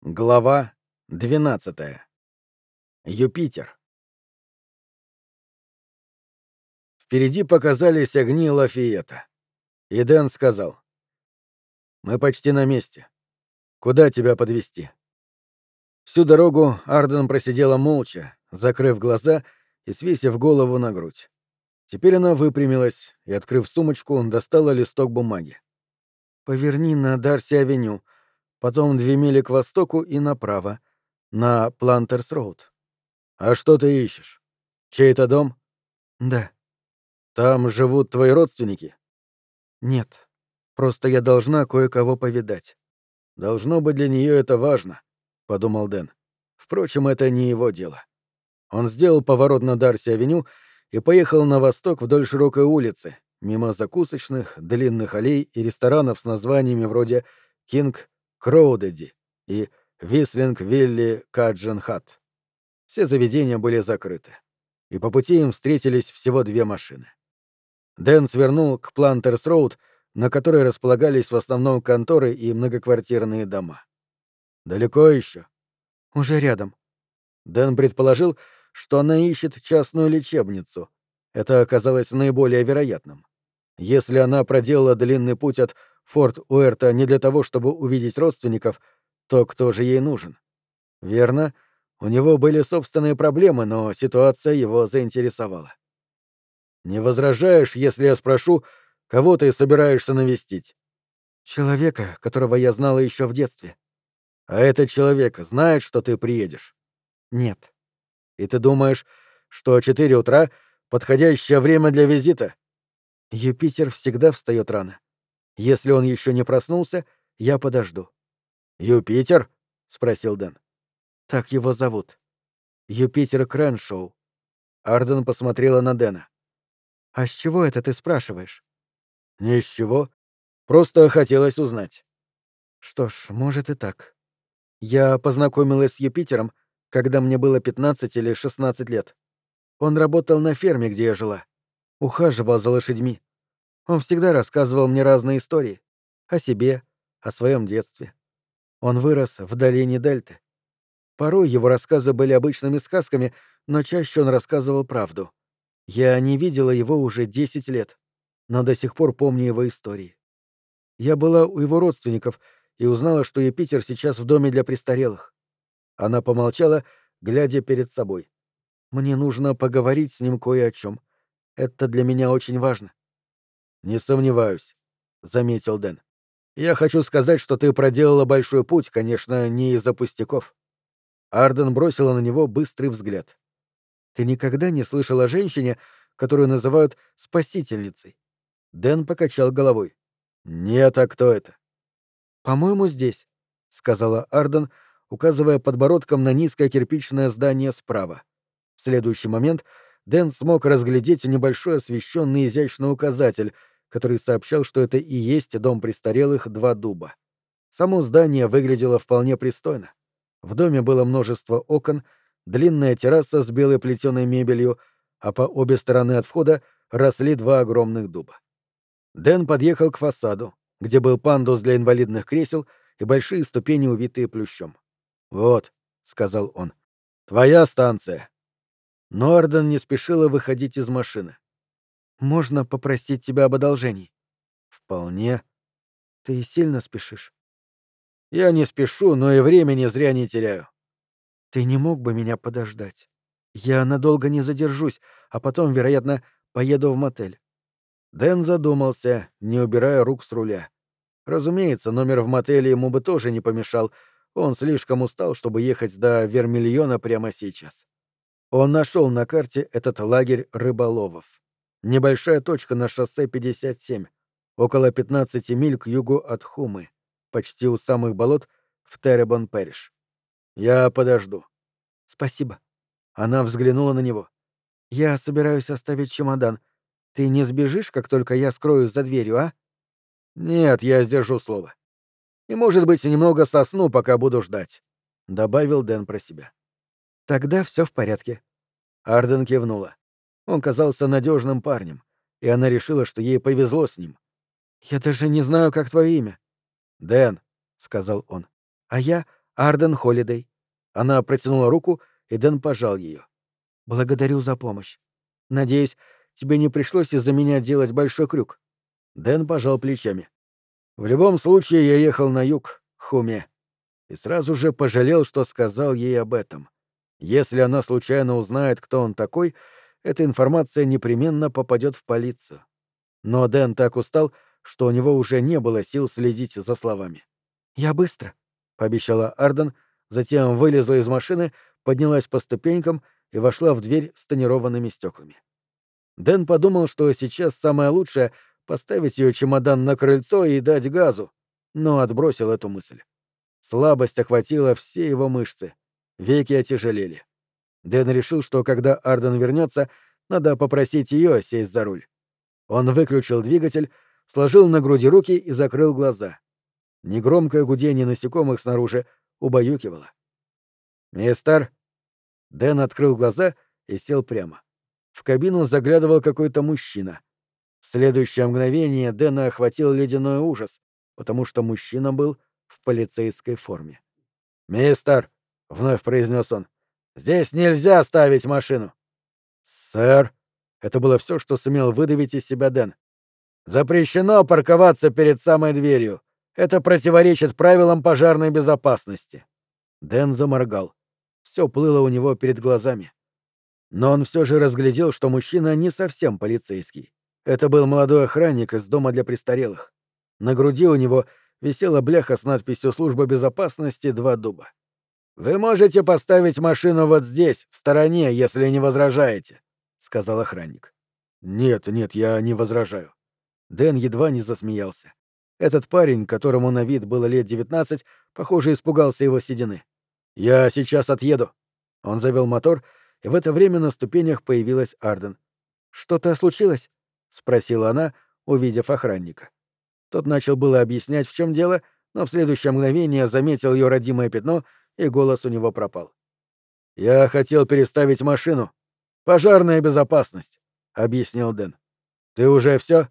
Глава 12. Юпитер. Впереди показались огни Лафиета. И Дэн сказал: «Мы почти на месте. Куда тебя подвезти?» Всю дорогу Арден просидела молча, закрыв глаза и свесив голову на грудь. Теперь она выпрямилась и, открыв сумочку, достала листок бумаги. «Поверни на Дарси-авеню, потом 2 мили к востоку и направо, на Плантерс-роуд». «А что ты ищешь? Чей-то дом?» «Да». «Там живут твои родственники?» «Нет. Просто я должна кое-кого повидать». «Должно быть, для нее это важно», — подумал Дэн. Впрочем, это не его дело. Он сделал поворот на Дарси-авеню и поехал на восток вдоль широкой улицы, мимо закусочных, длинных аллей и ресторанов с названиями вроде «Кинг Кроудеди» и «Вислинг Вилли Каджен Хат». Все заведения были закрыты, и по пути им встретились всего 2 машины. Дэн свернул к Плантерс-роуд, на которой располагались в основном конторы и многоквартирные дома. «Далеко еще?» «Уже рядом». Дэн предположил, что она ищет частную лечебницу. Это оказалось наиболее вероятным. Если она проделала длинный путь от Форт Уэрта не для того, чтобы увидеть родственников, то кто же ей нужен? Верно, у него были собственные проблемы, но ситуация его заинтересовала. «Не возражаешь, если я спрошу, кого ты собираешься навестить?» «Человека, которого я знала еще в детстве». «А этот человек знает, что ты приедешь?» «Нет». «И ты думаешь, что 4 утра — подходящее время для визита?» «Юпитер всегда встает рано. Если он еще не проснулся, я подожду». «Юпитер?» — спросил Дэн. «Так его зовут. Юпитер Крэншоу». Арден посмотрела на Дэна. «А с чего это ты спрашиваешь?» «Ни с чего. Просто хотелось узнать». «Что ж, может и так. Я познакомилась с Юпитером, когда мне было 15 или 16 лет. Он работал на ферме, где я жила. Ухаживал за лошадьми. Он всегда рассказывал мне разные истории. О себе, о своем детстве. Он вырос в долине Дельты. Порой его рассказы были обычными сказками, но чаще он рассказывал правду. Я не видела его уже 10 лет, но до сих пор помню его истории. Я была у его родственников и узнала, что Юпитер сейчас в доме для престарелых. Она помолчала, глядя перед собой. Мне нужно поговорить с ним кое о чем. Это для меня очень важно. «Не сомневаюсь», — заметил Дэн. «Я хочу сказать, что ты проделала большой путь, конечно, не из-за пустяков». Арден бросила на него быстрый взгляд. «Ты никогда не слышал о женщине, которую называют спасительницей?» Дэн покачал головой. «Нет, а кто это?» «По-моему, здесь», — сказала Арден, указывая подбородком на низкое кирпичное здание справа. В следующий момент Дэн смог разглядеть небольшой освещенный изящный указатель, который сообщал, что это и есть дом престарелых «Два дуба». Само здание выглядело вполне пристойно. В доме было множество окон, длинная терраса с белой плетеной мебелью, а по обе стороны от входа росли 2 огромных дуба. Дэн подъехал к фасаду, где был пандус для инвалидных кресел и большие ступени, увитые плющом. «Вот», — сказал он, — «твоя станция». Но Арден не спешила выходить из машины. «Можно попросить тебя об одолжении?» «Вполне». «Ты сильно спешишь?» «Я не спешу, но и времени зря не теряю». «Ты не мог бы меня подождать? Я надолго не задержусь, а потом, вероятно, поеду в мотель». Дэн задумался, не убирая рук с руля. Разумеется, номер в мотеле ему бы тоже не помешал. Он слишком устал, чтобы ехать до Вермильона прямо сейчас. Он нашел на карте этот лагерь рыболовов. Небольшая точка на шоссе 57, около 15 миль к югу от Хумы, почти у самых болот в Терребон-Пэриш. «Я подожду». «Спасибо». Она взглянула на него. «Я собираюсь оставить чемодан. Ты не сбежишь, как только я скроюсь за дверью, а?» «Нет, я сдержу слово. И, может быть, немного сосну, пока буду ждать», — добавил Дэн про себя. «Тогда все в порядке». Арден кивнула. Он казался надежным парнем, и она решила, что ей повезло с ним. «Я даже не знаю, как твое имя». «Дэн», — сказал он. «А я Арден Холидей». Она протянула руку, и Дэн пожал ее. «Благодарю за помощь. Надеюсь, тебе не пришлось из-за меня делать большой крюк». Дэн пожал плечами. «В любом случае, я ехал на юг, к Хуме, и сразу же пожалел, что сказал ей об этом. Если она случайно узнает, кто он такой, эта информация непременно попадет в полицию». Но Дэн так устал, что у него уже не было сил следить за словами. «Я быстро», — пообещала Арден, затем вылезла из машины, поднялась по ступенькам и вошла в дверь с тонированными стеклами. Дэн подумал, что сейчас самое лучшее — поставить ее чемодан на крыльцо и дать газу, но отбросил эту мысль. Слабость охватила все его мышцы, веки отяжелели. Дэн решил, что когда Арден вернется, надо попросить ее сесть за руль. Он выключил двигатель, сложил на груди руки и закрыл глаза. Негромкое гудение насекомых снаружи убаюкивало. «Мистер?» Дэн открыл глаза и сел прямо. В кабину заглядывал какой-то мужчина. В следующее мгновение Дэна охватил ледяной ужас, потому что мужчина был в полицейской форме. «Мистер!» — вновь произнес он. «Здесь нельзя ставить машину!» «Сэр!» — это было все, что сумел выдавить из себя Дэн. «Запрещено парковаться перед самой дверью. Это противоречит правилам пожарной безопасности». Дэн заморгал. Все плыло у него перед глазами. Но он все же разглядел, что мужчина не совсем полицейский. Это был молодой охранник из дома для престарелых. На груди у него висела бляха с надписью «Служба безопасности. 2 дуба». «Вы можете поставить машину вот здесь, в стороне, если не возражаете», — сказал охранник. «Нет, я не возражаю». Дэн едва не засмеялся. Этот парень, которому на вид было лет 19, похоже, испугался его седины. «Я сейчас отъеду». Он завел мотор, и в это время на ступенях появилась Арден. «Что-то случилось?» — спросила она, увидев охранника. Тот начал было объяснять, в чем дело, но в следующее мгновение заметил ее родимое пятно, и голос у него пропал. «Я хотел переставить машину. Пожарная безопасность», — объяснил Дэн. «Ты уже все?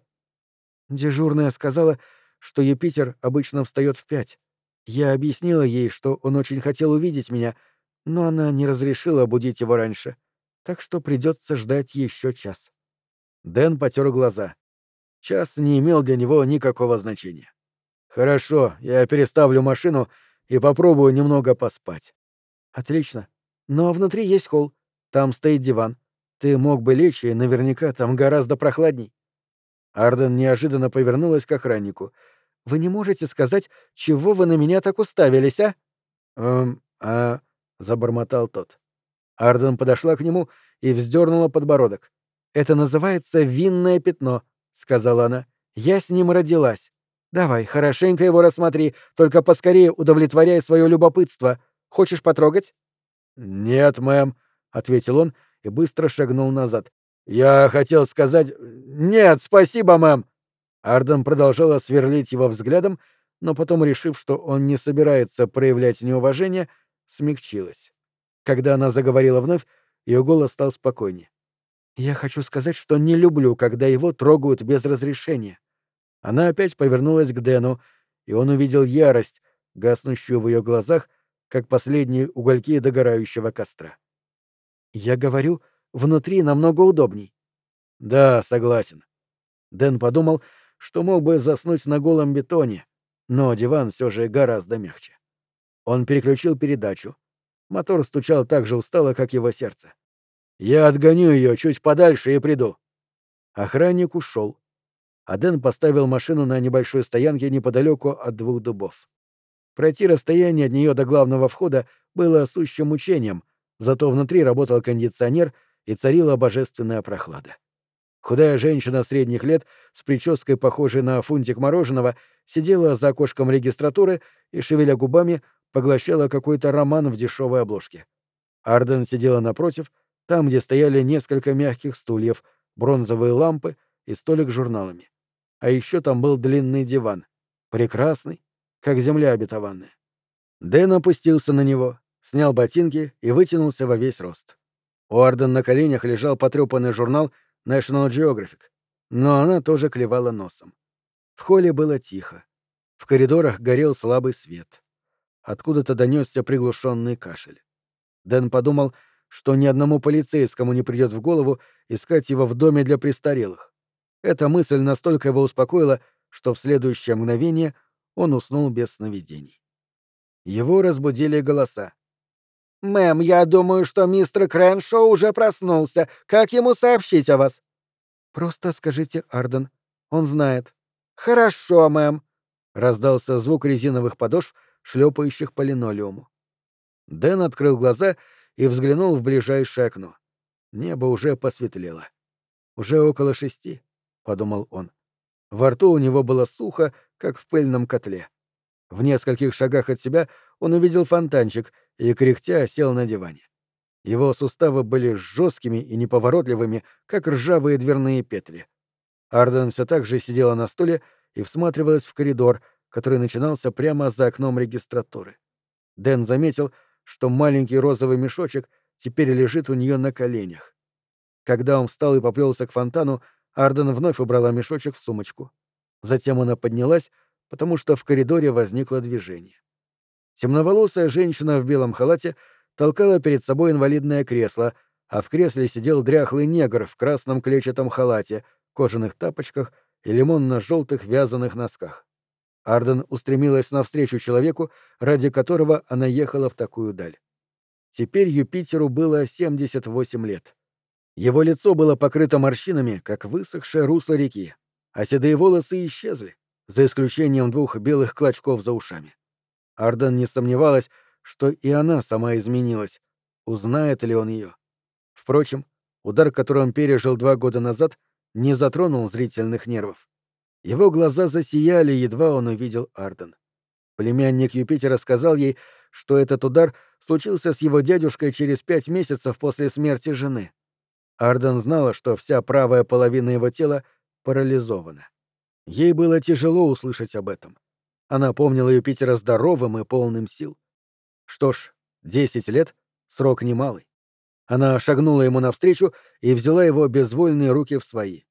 Дежурная сказала, что Юпитер обычно встает в 5. Я объяснила ей, что он очень хотел увидеть меня, но она не разрешила будить его раньше, так что придется ждать еще час. Дэн потер глаза. Час не имел для него никакого значения. «Хорошо, я переставлю машину и попробую немного поспать». «Отлично. Но внутри есть холл. Там стоит диван. Ты мог бы лечь, и наверняка там гораздо прохладней». Арден неожиданно повернулась к охраннику. «Вы не можете сказать, чего вы на меня так уставились, а?» «Эм, а...» — забормотал тот. Арден подошла к нему и вздернула подбородок. «Это называется винное пятно», — сказала она. «Я с ним родилась. Давай, хорошенько его рассмотри, только поскорее удовлетворяй свое любопытство. Хочешь потрогать?» «Нет, мэм», — ответил он и быстро шагнул назад. «Я хотел сказать... Нет, спасибо, мэм!» Арден продолжала сверлить его взглядом, но потом, решив, что он не собирается проявлять неуважение, смягчилась. Когда она заговорила вновь, ее голос стал спокойнее. «Я хочу сказать, что не люблю, когда его трогают без разрешения». Она опять повернулась к Дэну, и он увидел ярость, гаснущую в ее глазах, как последние угольки догорающего костра. «Я говорю, внутри намного удобней». «Да, согласен». Дэн подумал, что мог бы заснуть на голом бетоне, но диван все же гораздо мягче. Он переключил передачу. Мотор стучал так же устало, как его сердце. «Я отгоню ее чуть подальше и приду». Охранник ушел, а Дэн поставил машину на небольшой стоянке неподалеку от 2 дубов. Пройти расстояние от нее до главного входа было сущим мучением, зато внутри работал кондиционер и царила божественная прохлада. Худая женщина средних лет с прической, похожей на фунтик мороженого, сидела за окошком регистратуры и, шевеля губами, поглощала какой-то роман в дешевой обложке. Арден сидела напротив, там, где стояли несколько мягких стульев, бронзовые лампы и столик с журналами. А еще там был длинный диван. Прекрасный, как земля обетованная. Дэн опустился на него, снял ботинки и вытянулся во весь рост. У Арден на коленях лежал потрепанный журнал National Geographic, но она тоже клевала носом. В холле было тихо. В коридорах горел слабый свет. откуда-то донесся приглушенный кашель. Дэн подумал, что ни одному полицейскому не придет в голову искать его в доме для престарелых. Эта мысль настолько его успокоила, что в следующее мгновение он уснул без сновидений. Его разбудили голоса. «Мэм, я думаю, что мистер Крэншоу уже проснулся. Как ему сообщить о вас?» «Просто скажите Арден. Он знает». «Хорошо, мэм», — раздался звук резиновых подошв, шлепающих по линолеуму. Дэн открыл глаза и взглянул в ближайшее окно. Небо уже посветлело. «Уже около 6, — подумал он. Во рту у него было сухо, как в пыльном котле. В нескольких шагах от себя он увидел фонтанчик и, кряхтя, сел на диване. Его суставы были жесткими и неповоротливыми, как ржавые дверные петли. Арден все так же сидела на стуле и всматривалась в коридор, который начинался прямо за окном регистратуры. Дэн заметил, что маленький розовый мешочек теперь лежит у нее на коленях. Когда он встал и поплелся к фонтану, Арден вновь убрала мешочек в сумочку. Затем она поднялась, потому что в коридоре возникло движение. Темноволосая женщина в белом халате толкала перед собой инвалидное кресло, а в кресле сидел дряхлый негр в красном клетчатом халате, кожаных тапочках и лимонно-желтых вязаных носках. Арден устремилась навстречу человеку, ради которого она ехала в такую даль. Теперь Юпитеру было 78 лет. Его лицо было покрыто морщинами, как высохшее русло реки, а седые волосы исчезли, за исключением 2 белых клочков за ушами. Арден не сомневалась, что и она сама изменилась. Узнает ли он ее? Впрочем, удар, который он пережил 2 года назад, не затронул зрительных нервов. Его глаза засияли, едва он увидел Арден. Племянник Юпитера сказал ей, что этот удар случился с его дядюшкой через 5 месяцев после смерти жены. Арден знала, что вся правая половина его тела парализована. Ей было тяжело услышать об этом. Она помнила Юпитера здоровым и полным сил. Что ж, 10 лет — срок немалый. Она шагнула ему навстречу и взяла его безвольные руки в свои.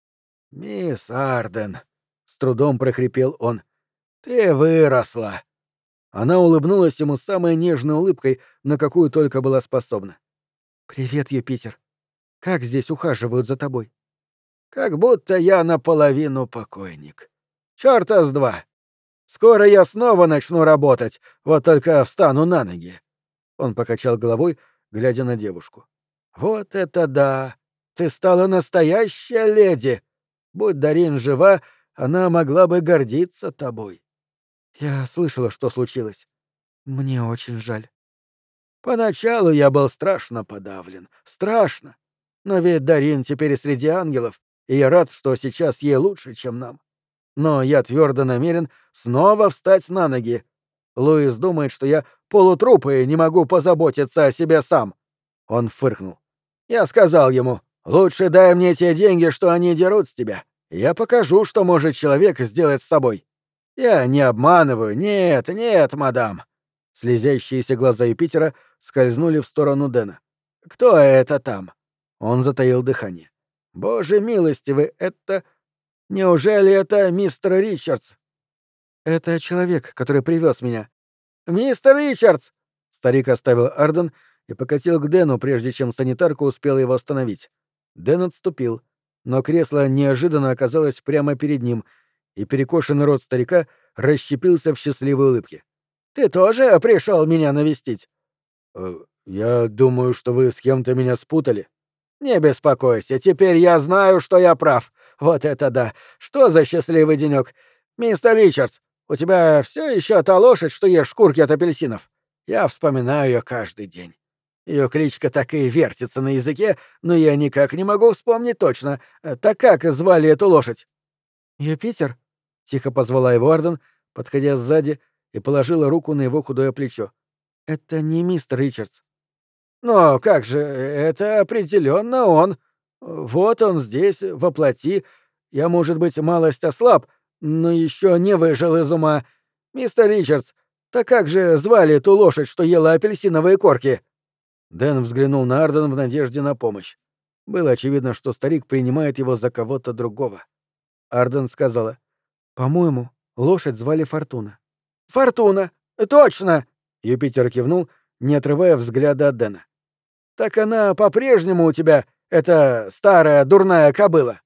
«Мисс Арден», — с трудом прохрипел он, — «ты выросла». Она улыбнулась ему самой нежной улыбкой, на какую только была способна. «Привет, Юпитер. Как здесь ухаживают за тобой?» «Как будто я наполовину покойник. Чёрта с два. Скоро я снова начну работать, вот только встану на ноги». Он покачал головой, глядя на девушку. «Вот это да! Ты стала настоящая леди! Будь Дарин жива, она могла бы гордиться тобой». «Я слышала, что случилось. Мне очень жаль». «Поначалу я был страшно подавлен. Страшно. Но ведь Дарин теперь среди ангелов, и я рад, что сейчас ей лучше, чем нам. Но я твердо намерен снова встать на ноги. Луис думает, что я полутруп и не могу позаботиться о себе сам». Он фыркнул. «Я сказал ему, лучше дай мне те деньги, что они дерут с тебя. Я покажу, что может человек сделать с собой. Я не обманываю, нет, нет, мадам». Слезящиеся глаза Юпитера скользнули в сторону Дэна. «Кто это там?» Он затаил дыхание. «Боже милостивый, это... Неужели это мистер Ричардс?» «Это человек, который привез меня». «Мистер Ричардс!» Старик оставил Арден и покатил к Дэну, прежде чем санитарка успела его остановить. Дэн отступил, но кресло неожиданно оказалось прямо перед ним, и перекошенный рот старика расщепился в счастливой улыбке. «Ты тоже пришел меня навестить?» «Я думаю, что вы с кем-то меня спутали». «Не беспокойся, теперь я знаю, что я прав. Вот это да! Что за счастливый денек! Мистер Ричардс, у тебя все еще та лошадь, что ешь шкурки от апельсинов? Я вспоминаю ее каждый день. Ее кличка так и вертится на языке, но я никак не могу вспомнить точно. Так как звали эту лошадь?» «Юпитер?» — тихо позвала его Арден, подходя сзади, и положила руку на его худое плечо. «Это не мистер Ричардс». «Но как же, это определенно он. Вот он здесь, во плоти. Я, может быть, малость ослаб, но еще не выжил из ума. Мистер Ричардс, так как же звали ту лошадь, что ела апельсиновые корки?» Дэн взглянул на Арден в надежде на помощь. Было очевидно, что старик принимает его за кого-то другого. Арден сказала: «По-моему, лошадь звали Фортуна». «Фортуна! Точно!» — Юпитер кивнул, не отрывая взгляда от Дэна. «Так она по-прежнему у тебя, эта старая дурная кобыла?»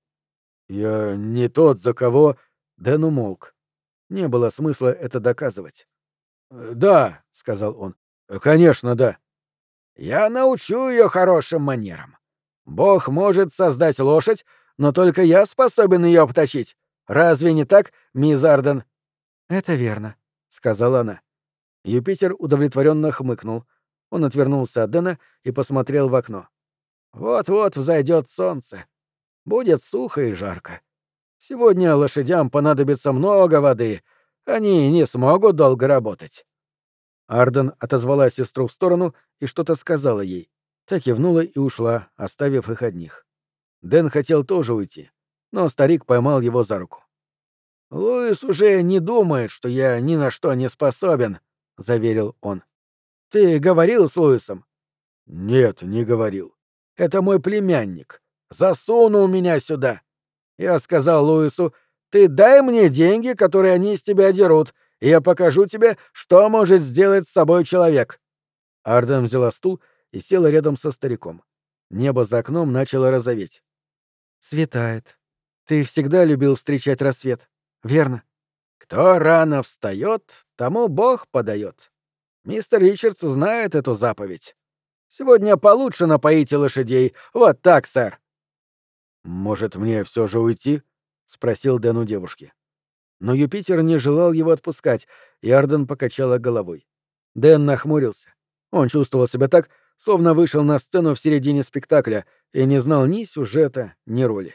«Я не тот, за кого...» Дэн умолк. Не было смысла это доказывать. «Да», — сказал он. «Конечно, да». «Я научу ее хорошим манерам. Бог может создать лошадь, но только я способен ее обточить. Разве не так, мисс Арден?» «Это верно», — сказала она. Юпитер удовлетворенно хмыкнул. Он отвернулся от Дэна и посмотрел в окно. «Вот-вот взойдет солнце. Будет сухо и жарко. Сегодня лошадям понадобится много воды. Они не смогут долго работать». Арден отозвала сестру в сторону и что-то сказала ей. Та кивнула и ушла, оставив их одних. Дэн хотел тоже уйти, но старик поймал его за руку. «Луис уже не думает, что я ни на что не способен», — заверил он. «Ты говорил с Луисом?» «Нет, не говорил». «Это мой племянник. Засунул меня сюда. Я сказал Луису: ты дай мне деньги, которые они с тебя дерут, и я покажу тебе, что может сделать с собой человек». Арден взяла стул и села рядом со стариком. Небо за окном начало розоветь. «Светает. Ты всегда любил встречать рассвет, верно?» «Кто рано встает, тому Бог подает. Мистер Ричардс знает эту заповедь. Сегодня получше напоите лошадей. Вот так, сэр». «Может, мне все же уйти?» — спросил Дэн у девушки. Но Юпитер не желал его отпускать, и Арден покачала головой. Дэн нахмурился. Он чувствовал себя так, словно вышел на сцену в середине спектакля и не знал ни сюжета, ни роли.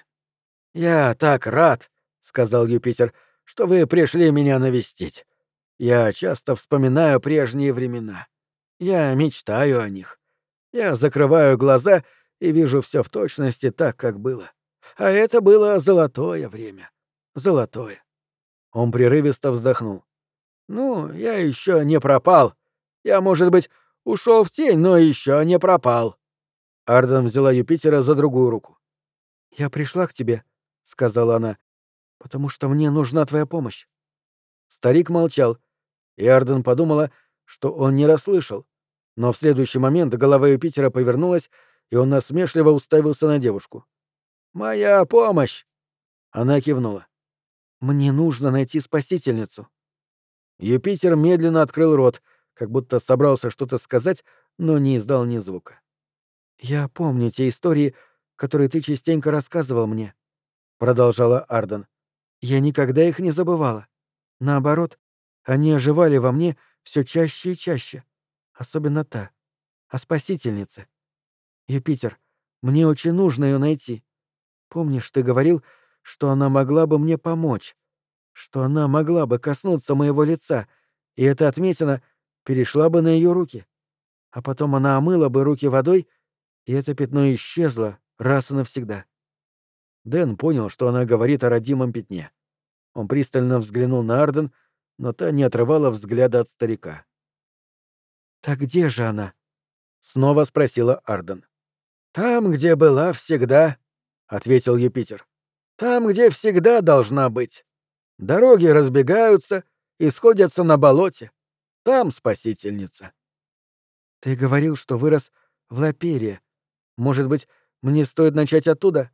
«Я так рад», — сказал Юпитер, — «что вы пришли меня навестить. Я часто вспоминаю прежние времена. Я мечтаю о них. Я закрываю глаза и вижу все в точности так, как было. А это было золотое время. Золотое». Он прерывисто вздохнул. «Ну, я еще не пропал. Я, может быть, ушел в тень, но еще не пропал». Арден взяла Юпитера за другую руку. «Я пришла к тебе», — сказала она, — «потому что мне нужна твоя помощь». Старик молчал, и Арден подумала, что он не расслышал. Но в следующий момент голова Юпитера повернулась, и он насмешливо уставился на девушку. «Моя помощь!» Она кивнула. «Мне нужно найти спасительницу». Юпитер медленно открыл рот, как будто собрался что-то сказать, но не издал ни звука. «Я помню те истории, которые ты частенько рассказывал мне», — продолжала Арден. «Я никогда их не забывала. Наоборот, они оживали во мне все чаще и чаще. Особенно та, о спасительнице. Юпитер, мне очень нужно ее найти. Помнишь, ты говорил, что она могла бы мне помочь, что она могла бы коснуться моего лица, и эта отметина перешла бы на ее руки, а потом она омыла бы руки водой, и это пятно исчезло раз и навсегда». Дэн понял, что она говорит о родимом пятне. Он пристально взглянул на Арден, но та не отрывала взгляда от старика. «Так где же она?» — снова спросила Арден. «Там, где была всегда», — ответил Юпитер. «Там, где всегда должна быть. Дороги разбегаются и сходятся на болоте. Там спасительница». «Ты говорил, что вырос в Лапере. Может быть, мне стоит начать оттуда?»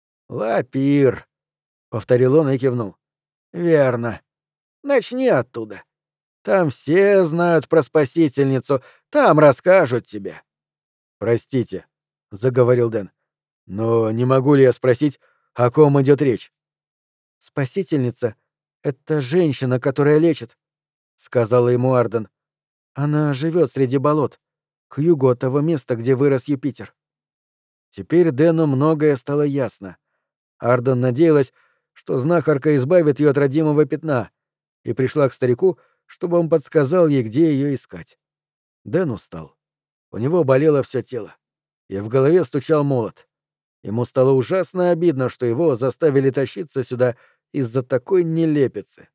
«Лапир», — повторил он и кивнул. «Верно. Начни оттуда. Там все знают про спасительницу, там расскажут тебе». «Простите», — заговорил Дэн. «Но не могу ли я спросить, о ком идет речь?» «Спасительница — это женщина, которая лечит», — сказала ему Арден. «Она живет среди болот, к югу от того места, где вырос Юпитер». Теперь Дэну многое стало ясно. Арден надеялась, что знахарка избавит ее от родимого пятна, и пришла к старику, чтобы он подсказал ей, где ее искать. Дэн устал. У него болело все тело, и в голове стучал молот. Ему стало ужасно обидно, что его заставили тащиться сюда из-за такой нелепицы.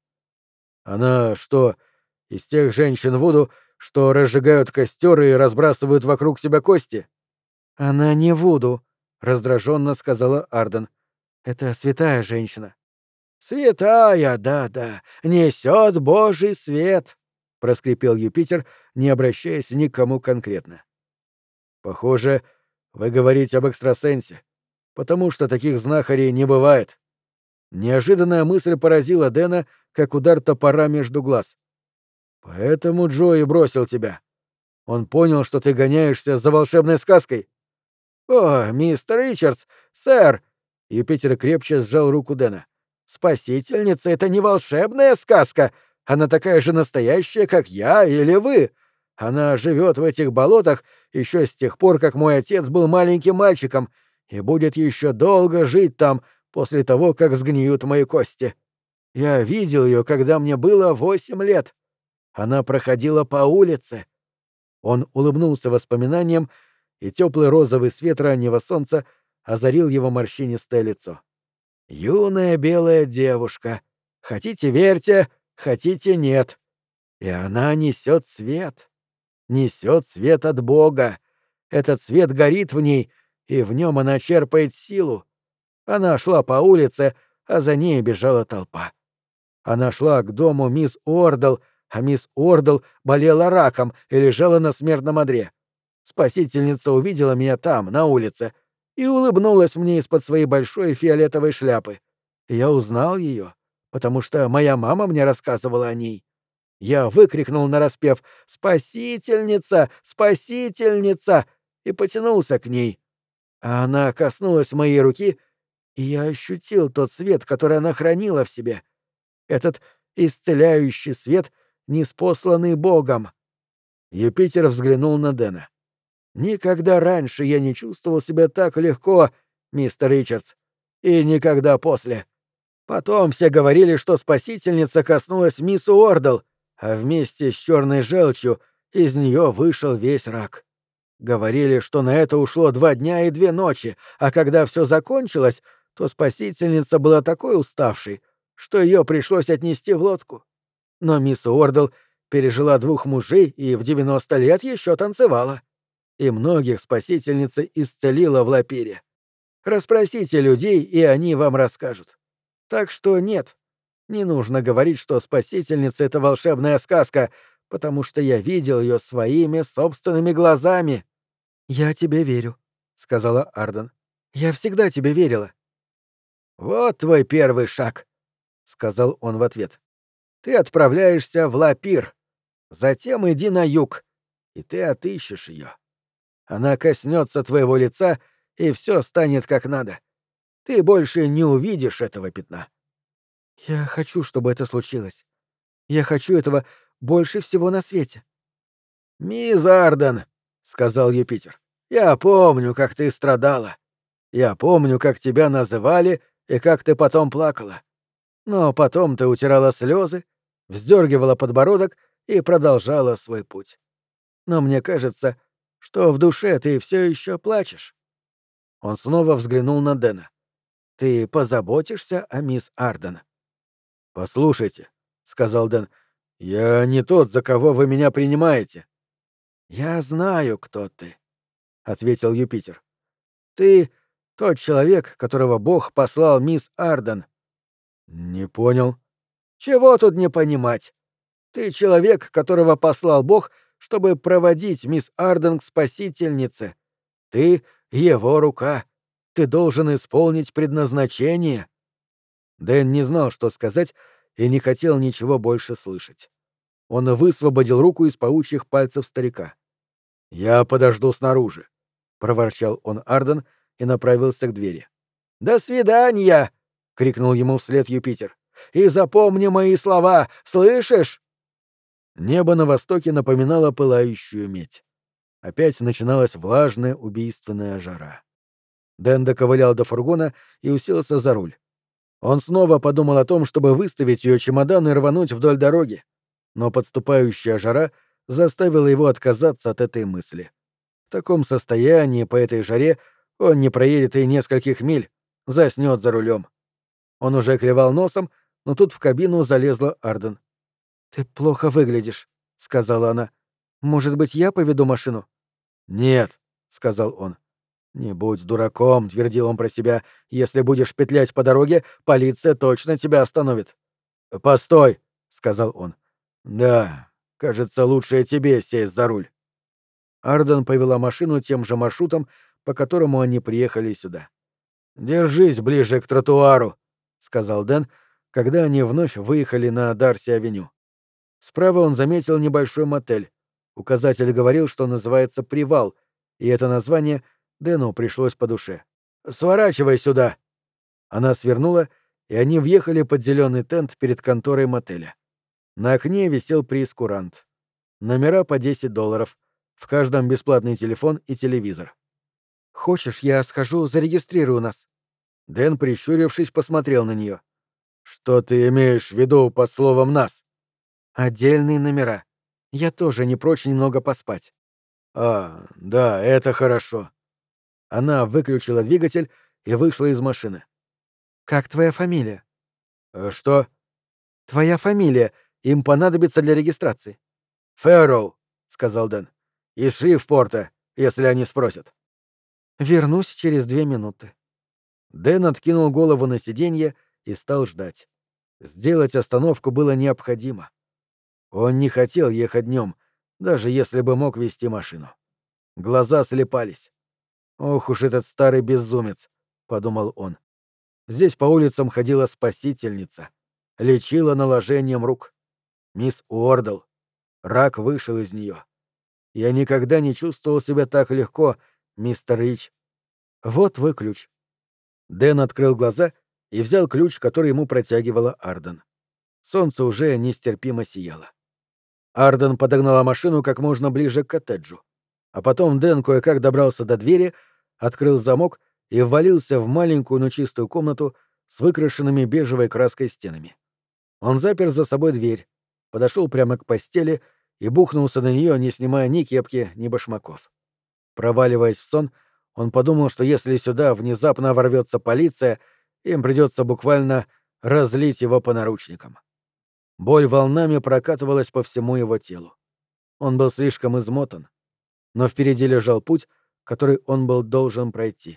Она что, из тех женщин Вуду, что разжигают костер и разбрасывают вокруг себя кости? Она не Вуду, раздраженно сказала Арден. Это святая женщина. «Святая, да-да, несет Божий свет». проскрипел Юпитер, не обращаясь ни к кому конкретно. «Похоже, вы говорите об экстрасенсе, потому что таких знахарей не бывает». Неожиданная мысль поразила Дэна, как удар топора между глаз. «Поэтому Джои бросил тебя. Он понял, что ты гоняешься за волшебной сказкой». «О, мистер Ричардс, сэр!» Юпитер крепче сжал руку Дэна. «Спасительница — это не волшебная сказка. Она такая же настоящая, как я или вы. Она живет в этих болотах еще с тех пор, как мой отец был маленьким мальчиком, и будет еще долго жить там после того, как сгниют мои кости. Я видел ее, когда мне было 8 лет. Она проходила по улице». Он улыбнулся воспоминаниям, и теплый розовый свет раннего солнца озарил его морщинистое лицо. «Юная белая девушка. Хотите — верьте, хотите — нет. И она несет свет. Несет свет от Бога. Этот свет горит в ней, и в нем она черпает силу. Она шла по улице, а за ней бежала толпа. Она шла к дому мисс Уордл, а мисс Уордл болела раком и лежала на смертном одре. Спасительница увидела меня там, на улице, и улыбнулась мне из-под своей большой фиолетовой шляпы. И я узнал ее, потому что моя мама мне рассказывала о ней. Я выкрикнул нараспев «Спасительница! Спасительница!» и потянулся к ней. А она коснулась моей руки, и я ощутил тот свет, который она хранила в себе. Этот исцеляющий свет, ниспосланный Богом. Юпитер взглянул на Дэна. «Никогда раньше я не чувствовал себя так легко, мистер Ричардс, и никогда после. Потом все говорили, что спасительница коснулась мисс Уордл, а вместе с черной желчью из нее вышел весь рак. Говорили, что на это ушло 2 дня и 2 ночи, а когда все закончилось, то спасительница была такой уставшей, что ее пришлось отнести в лодку. Но мисс Уордл пережила 2 мужей и в 90 лет еще танцевала. И многих спасительница исцелила в Лапире. Расспросите людей, и они вам расскажут. Так что нет, не нужно говорить, что спасительница — это волшебная сказка, потому что я видел ее своими собственными глазами». «Я тебе верю», — сказала Арден. «Я всегда тебе верила». «Вот твой первый шаг», — сказал он в ответ. «Ты отправляешься в Лапир. Затем иди на юг, и ты отыщешь ее. Она коснется твоего лица, и все станет как надо. Ты больше не увидишь этого пятна». «Я хочу, чтобы это случилось. Я хочу этого больше всего на свете». «Мисс Арден», — сказал Юпитер, — «я помню, как ты страдала. Я помню, как тебя называли и как ты потом плакала. Но потом ты утирала слезы, вздергивала подбородок и продолжала свой путь. Но мне кажется, что в душе ты все еще плачешь». Он снова взглянул на Дэна. «Ты позаботишься о мисс Арден?» «Послушайте», — сказал Дэн, — «я не тот, за кого вы меня принимаете». «Я знаю, кто ты», — ответил Юпитер. «Ты тот человек, которого Бог послал мисс Арден». «Не понял». «Чего тут не понимать? Ты человек, которого послал Бог, чтобы проводить мисс Арден к спасительнице. Ты — его рука. Ты должен исполнить предназначение». Дэн не знал, что сказать, и не хотел ничего больше слышать. Он высвободил руку из паучьих пальцев старика. «Я подожду снаружи», — проворчал он Арден и направился к двери. «До свидания!» — крикнул ему вслед Юпитер. «И запомни мои слова, слышишь?» Небо на востоке напоминало пылающую медь. Опять начиналась влажная убийственная жара. Дэн доковылял до фургона и уселся за руль. Он снова подумал о том, чтобы выставить ее чемодан и рвануть вдоль дороги, но подступающая жара заставила его отказаться от этой мысли. В таком состоянии по этой жаре он не проедет и нескольких миль, заснёт за рулем. Он уже клевал носом, но тут в кабину залезла Арден. «Ты плохо выглядишь», — сказала она. «Может быть, я поведу машину?» «Нет», — сказал он. «Не будь дураком», — твердил он про себя. «Если будешь петлять по дороге, полиция точно тебя остановит». «Постой», — сказал он. «Да, Кажется, лучше и тебе сесть за руль». Арден повела машину тем же маршрутом, по которому они приехали сюда. «Держись ближе к тротуару», — сказал Дэн, когда они вновь выехали на Дарси-авеню. Справа он заметил небольшой мотель. Указатель говорил, что называется «Привал», и это название Дэну пришлось по душе. «Сворачивай сюда!» Она свернула, и они въехали под зеленый тент перед конторой мотеля. На окне висел прейскурант. Номера по $10, в каждом бесплатный телефон и телевизор. «Хочешь, я схожу, зарегистрирую нас?» Дэн, прищурившись, посмотрел на нее. «Что ты имеешь в виду под словом «нас»?» «Отдельные номера. Я тоже не прочь немного поспать». «А, да, это хорошо». Она выключила двигатель и вышла из машины. «Как твоя фамилия?» «Что?» «Твоя фамилия. Им понадобится для регистрации». «Фэрроу», — сказал Дэн. «Из Шрифпорта, если они спросят». «Вернусь через 2 минуты». Дэн откинул голову на сиденье и стал ждать. Сделать остановку было необходимо. Он не хотел ехать днем, даже если бы мог вести машину. Глаза слепались. «Ох уж этот старый безумец», — подумал он. Здесь по улицам ходила спасительница, лечила наложением рук. Мисс Уордл. Рак вышел из нее. Я никогда не чувствовал себя так легко, мистер Рич. Вот твой ключ. Дэн открыл глаза и взял ключ, который ему протягивала Арден. Солнце уже нестерпимо сияло. Арден подогнала машину как можно ближе к коттеджу. А потом Дэн кое-как добрался до двери, открыл замок и ввалился в маленькую, но чистую комнату с выкрашенными бежевой краской стенами. Он запер за собой дверь, подошел прямо к постели и бухнулся на нее, не снимая ни кепки, ни башмаков. Проваливаясь в сон, он подумал, что если сюда внезапно ворвется полиция, им придется буквально разлить его по наручникам. Боль волнами прокатывалась по всему его телу. Он был слишком измотан, но впереди лежал путь, который он был должен пройти.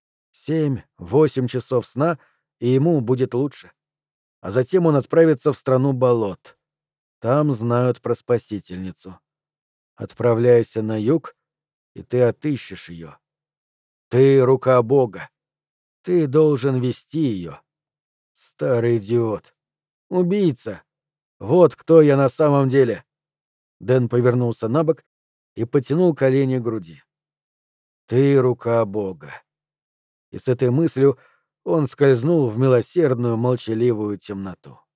7-8 часов сна, и ему будет лучше. А затем он отправится в страну болот. Там знают про спасительницу. Отправляйся на юг, и ты отыщешь ее. Ты — рука Бога. Ты должен вести ее. Старый идиот. Убийца. Вот кто я на самом деле. Дэн повернулся на бок и потянул колени к груди. Ты — рука Бога. И с этой мыслью он скользнул в милосердную молчаливую темноту.